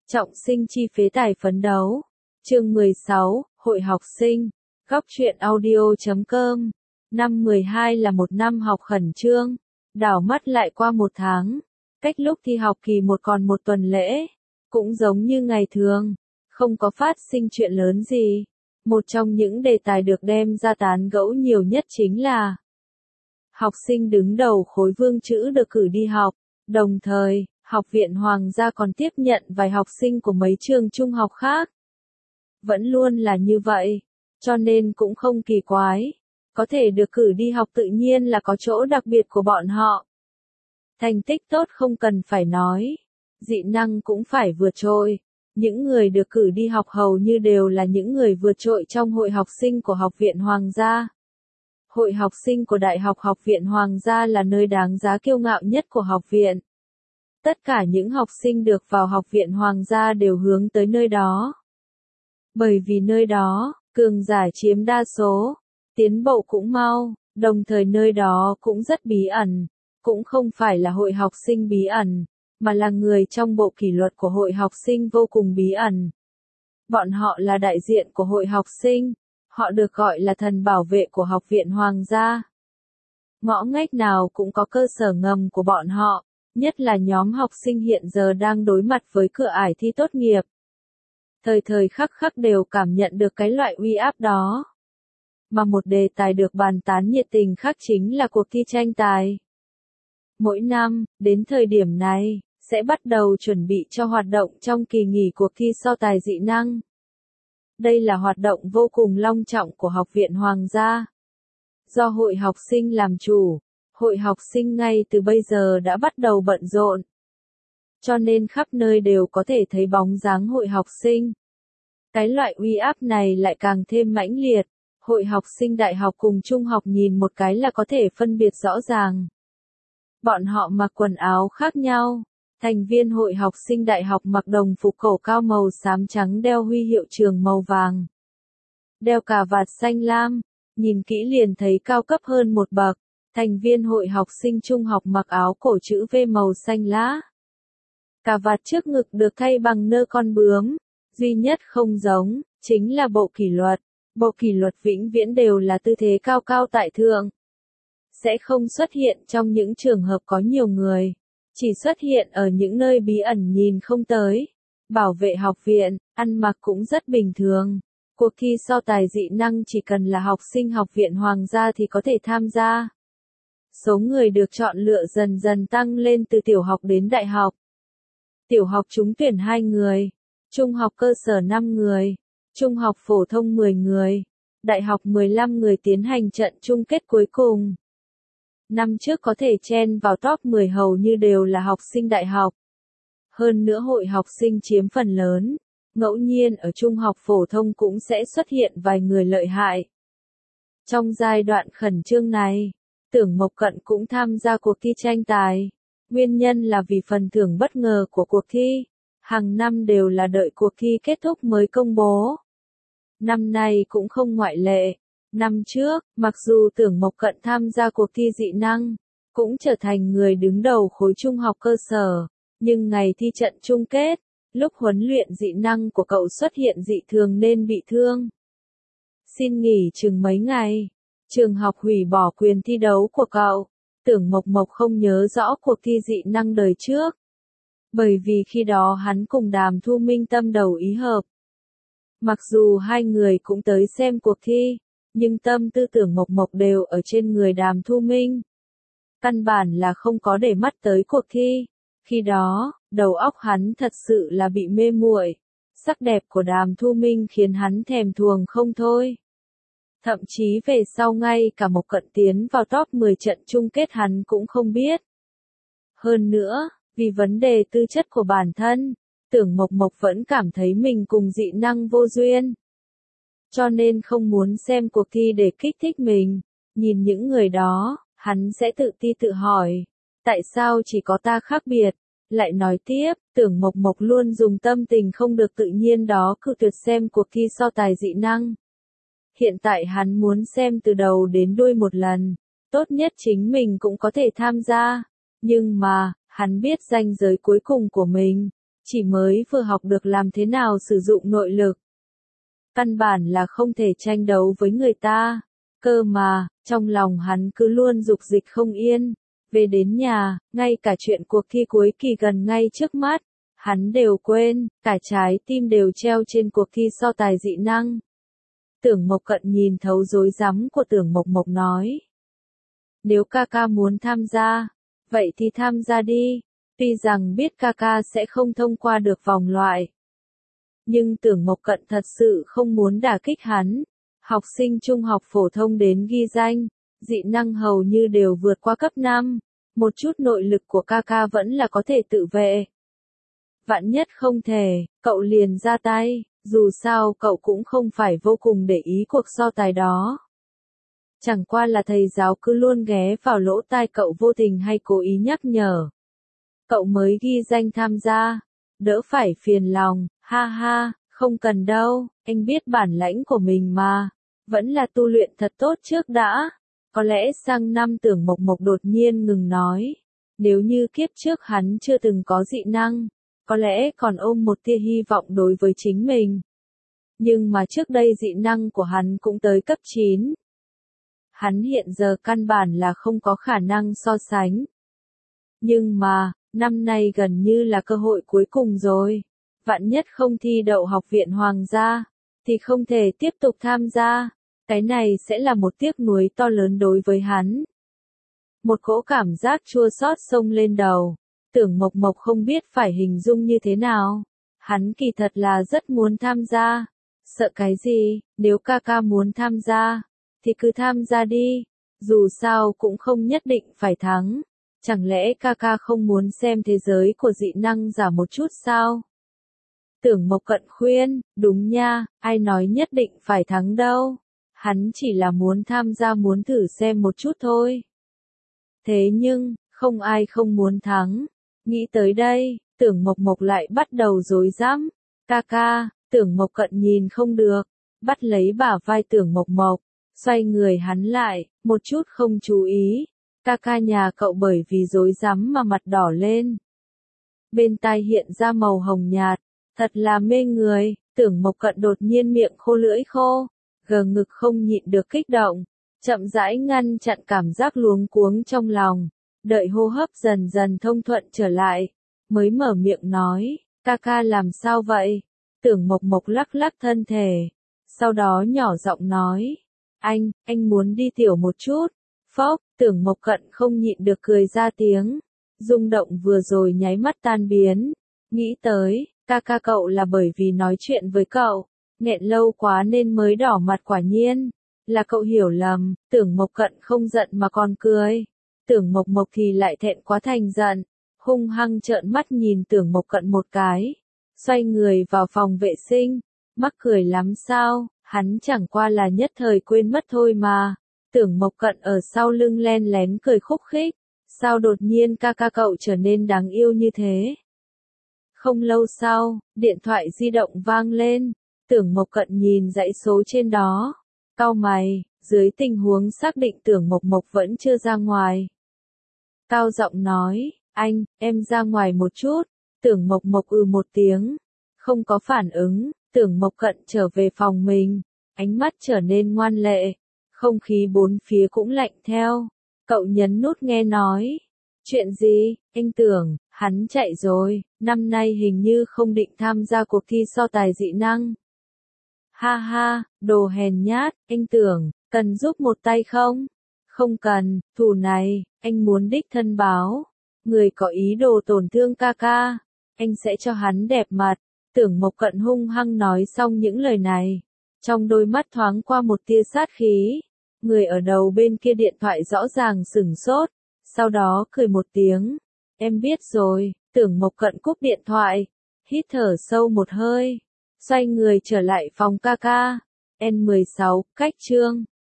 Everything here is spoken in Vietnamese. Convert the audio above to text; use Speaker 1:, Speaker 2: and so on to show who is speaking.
Speaker 1: Trọng sinh chi phế tài phấn đấu. Chương 16, Hội học sinh. Góc truyện audio.com. Năm 12 là một năm học khẩn trương. Đảo mắt lại qua một tháng. Cách lúc thi học kỳ một còn một tuần lễ. Cũng giống như ngày thường. Không có phát sinh chuyện lớn gì. Một trong những đề tài được đem ra tán gẫu nhiều nhất chính là học sinh đứng đầu khối vương chữ được cử đi học. Đồng thời, Học viện Hoàng gia còn tiếp nhận vài học sinh của mấy trường trung học khác. Vẫn luôn là như vậy, cho nên cũng không kỳ quái. Có thể được cử đi học tự nhiên là có chỗ đặc biệt của bọn họ. Thành tích tốt không cần phải nói, dị năng cũng phải vượt trội. Những người được cử đi học hầu như đều là những người vượt trội trong hội học sinh của Học viện Hoàng gia. Hội học sinh của Đại học Học viện Hoàng gia là nơi đáng giá kiêu ngạo nhất của học viện. Tất cả những học sinh được vào Học viện Hoàng gia đều hướng tới nơi đó. Bởi vì nơi đó, cường giả chiếm đa số, tiến bộ cũng mau, đồng thời nơi đó cũng rất bí ẩn, cũng không phải là hội học sinh bí ẩn, mà là người trong bộ kỷ luật của hội học sinh vô cùng bí ẩn. Bọn họ là đại diện của hội học sinh, họ được gọi là thần bảo vệ của Học viện Hoàng gia. Ngõ ngách nào cũng có cơ sở ngầm của bọn họ, nhất là nhóm học sinh hiện giờ đang đối mặt với cửa ải thi tốt nghiệp. Thời thời khắc khắc đều cảm nhận được cái loại uy áp đó. Mà một đề tài được bàn tán nhiệt tình khác chính là cuộc thi tranh tài. Mỗi năm, đến thời điểm này, sẽ bắt đầu chuẩn bị cho hoạt động trong kỳ nghỉ cuộc thi so tài dị năng. Đây là hoạt động vô cùng long trọng của Học viện Hoàng gia. Do hội học sinh làm chủ, hội học sinh ngay từ bây giờ đã bắt đầu bận rộn. Cho nên khắp nơi đều có thể thấy bóng dáng hội học sinh. Cái loại uy áp này lại càng thêm mãnh liệt. Hội học sinh đại học cùng trung học nhìn một cái là có thể phân biệt rõ ràng. Bọn họ mặc quần áo khác nhau. Thành viên hội học sinh đại học mặc đồng phục cổ cao màu xám trắng đeo huy hiệu trường màu vàng. Đeo cà vạt xanh lam, nhìn kỹ liền thấy cao cấp hơn một bậc. Thành viên hội học sinh trung học mặc áo cổ chữ V màu xanh lá. Cà vạt trước ngực được thay bằng nơ con bướm. Duy nhất không giống, chính là bộ kỷ luật. Bộ kỷ luật vĩnh viễn đều là tư thế cao cao tại thượng. Sẽ không xuất hiện trong những trường hợp có nhiều người. Chỉ xuất hiện ở những nơi bí ẩn nhìn không tới. Bảo vệ học viện, ăn mặc cũng rất bình thường. Cuộc thi so tài dị năng chỉ cần là học sinh Học viện Hoàng gia thì có thể tham gia. Số người được chọn lựa dần dần tăng lên từ tiểu học đến đại học. Tiểu học trúng tuyển 2 người, trung học cơ sở 5 người, trung học phổ thông 10 người, đại học 15 người tiến hành trận chung kết cuối cùng. Năm trước có thể chen vào top 10 hầu như đều là học sinh đại học. Hơn nữa hội học sinh chiếm phần lớn, ngẫu nhiên ở trung học phổ thông cũng sẽ xuất hiện vài người lợi hại. Trong giai đoạn khẩn trương này, Tưởng Mộc Cận cũng tham gia cuộc thi tranh tài. Nguyên nhân là vì phần thưởng bất ngờ của cuộc thi. Hàng năm đều là đợi cuộc thi kết thúc mới công bố. Năm nay cũng không ngoại lệ. Năm trước, mặc dù Tưởng Mộc Cận tham gia cuộc thi dị năng, cũng trở thành người đứng đầu khối trung học cơ sở. Nhưng ngày thi trận chung kết, lúc huấn luyện dị năng của cậu xuất hiện dị thường nên bị thương. Xin nghỉ chừng mấy ngày. Trường học hủy bỏ quyền thi đấu của cậu. Tưởng Mộc Mộc không nhớ rõ cuộc thi dị năng đời trước. Bởi vì khi đó hắn cùng Đàm Thu Minh tâm đầu ý hợp. Mặc dù hai người cũng tới xem cuộc thi, nhưng tâm tư Tưởng Mộc Mộc đều ở trên người Đàm Thu Minh. Căn bản là không có để mắt tới cuộc thi. Khi đó, đầu óc hắn thật sự là bị mê muội. Sắc đẹp của Đàm Thu Minh khiến hắn thèm thuồng không thôi. Thậm chí về sau ngay cả Mộc Cận tiến vào top 10 trận chung kết hắn cũng không biết. Hơn nữa, vì vấn đề tư chất của bản thân, Tưởng Mộc Mộc vẫn cảm thấy mình cùng dị năng vô duyên. Cho nên không muốn xem cuộc thi để kích thích mình. Nhìn những người đó, hắn sẽ tự ti tự hỏi. Tại sao chỉ có ta khác biệt? Lại nói tiếp, Tưởng Mộc Mộc luôn dùng tâm tình không được tự nhiên đó cự tuyệt xem cuộc thi so tài dị năng. Hiện tại hắn muốn xem từ đầu đến đuôi một lần. Tốt nhất chính mình cũng có thể tham gia. Nhưng mà, hắn biết ranh giới cuối cùng của mình. chỉ mới vừa học được làm thế nào sử dụng nội lực. Căn bản là không thể tranh đấu với người ta. Cơ mà, trong lòng hắn cứ luôn dục dịch không yên. Về đến nhà, ngay cả chuyện cuộc thi cuối kỳ gần ngay trước mắt, hắn đều quên, cả trái tim đều treo trên cuộc thi so tài dị năng. Tưởng Mộc Cận nhìn thấu rối rắm của Tưởng Mộc Mộc nói. Nếu ca ca muốn tham gia, vậy thì tham gia đi, tuy rằng biết ca ca sẽ không thông qua được vòng loại. Nhưng Tưởng Mộc Cận thật sự không muốn đả kích hắn. Học sinh trung học phổ thông đến ghi danh, dị năng hầu như đều vượt qua cấp 5, một chút nội lực của ca ca vẫn là có thể tự vệ. Vạn nhất không thể, cậu liền ra tay, dù sao cậu cũng không phải vô cùng để ý cuộc so tài đó. Chẳng qua là thầy giáo cứ luôn ghé vào lỗ tai cậu vô tình hay cố ý nhắc nhở. Cậu mới ghi danh tham gia, đỡ phải phiền lòng, ha ha, không cần đâu, anh biết bản lãnh của mình mà, vẫn là tu luyện thật tốt trước đã. Có lẽ sang năm Tưởng Mộc Mộc đột nhiên ngừng nói, nếu như kiếp trước hắn chưa từng có dị năng, có lẽ còn ôm một tia hy vọng đối với chính mình. Nhưng mà trước đây dị năng của hắn cũng tới cấp 9. Hắn hiện giờ căn bản là không có khả năng so sánh. Nhưng mà, năm nay gần như là cơ hội cuối cùng rồi. Vạn nhất không thi đậu học viện hoàng gia, thì không thể tiếp tục tham gia. Cái này sẽ là một tiếc nuối to lớn đối với hắn. Một cỗ cảm giác chua xót xông lên đầu. Tưởng Mộc Mộc không biết phải hình dung như thế nào. Hắn kỳ thật là rất muốn tham gia. Sợ cái gì, nếu ca ca muốn tham gia, thì cứ tham gia đi. Dù sao cũng không nhất định phải thắng. Chẳng lẽ ca ca không muốn xem thế giới của dị năng giả một chút sao? Tưởng Mộc Cận khuyên, đúng nha, ai nói nhất định phải thắng đâu. Hắn chỉ là muốn tham gia, muốn thử xem một chút thôi. Thế nhưng, không ai không muốn thắng. Nghĩ tới đây, Tưởng Mộc Mộc lại bắt đầu rối rắm. Ca ca, Tưởng Mộc Cận nhìn không được, bắt lấy bả vai Tưởng Mộc Mộc, xoay người hắn lại, một chút không chú ý. Ca ca nhà cậu bởi vì rối rắm mà mặt đỏ lên. Bên tai hiện ra màu hồng nhạt, thật là mê người. Tưởng Mộc Cận đột nhiên miệng khô lưỡi khô, gờ ngực không nhịn được kích động, chậm rãi ngăn chặn cảm giác luống cuống trong lòng, đợi hô hấp dần dần thông thuận trở lại, mới mở miệng nói, ca ca làm sao vậy? Tưởng Mộc Mộc lắc lắc thân thể, sau đó nhỏ giọng nói, anh muốn đi tiểu một chút. Phốc, Tưởng Mộc Cận không nhịn được cười ra tiếng, rung động vừa rồi nháy mắt tan biến, nghĩ tới, ca ca cậu là bởi vì nói chuyện với cậu, nghẹn lâu quá nên mới đỏ mặt, quả nhiên là cậu hiểu lầm. Tưởng Mộc Cận không giận mà còn cười. Tưởng Mộc Mộc thì lại thẹn quá thành giận, hung hăng trợn mắt nhìn Tưởng Mộc Cận một cái, xoay người vào phòng vệ sinh. Mắc cười lắm sao, hắn chẳng qua là nhất thời quên mất thôi mà. Tưởng Mộc Cận ở sau lưng len lén cười khúc khích, sao đột nhiên ca ca cậu trở nên đáng yêu như thế? Không lâu sau, điện thoại di động vang lên. Tưởng Mộc Cận nhìn dãy số trên đó, cau mày, dưới tình huống xác định Tưởng Mộc Mộc vẫn chưa ra ngoài. Cao giọng nói, em ra ngoài một chút. Tưởng Mộc Mộc một tiếng, không có phản ứng. Tưởng Mộc Cận trở về phòng mình, ánh mắt trở nên ngoan lệ, không khí bốn phía cũng lạnh theo. Cậu nhấn nút nghe nói. Chuyện gì, anh Tưởng, hắn chạy rồi, năm nay hình như không định tham gia cuộc thi so tài dị năng. Ha ha, đồ hèn nhát, anh Tưởng, cần giúp một tay không? Không cần, thù này, anh muốn đích thân báo. Người có ý đồ tổn thương ca ca, anh sẽ cho hắn đẹp mặt. Tưởng Mộc Cận hung hăng nói xong những lời này, trong đôi mắt thoáng qua một tia sát khí. Người ở đầu bên kia điện thoại rõ ràng sửng sốt, sau đó cười một tiếng. Em biết rồi. Tưởng Mộc Cận cúp điện thoại, hít thở sâu một hơi, xoay người trở lại phòng ca ca. N16, cách chương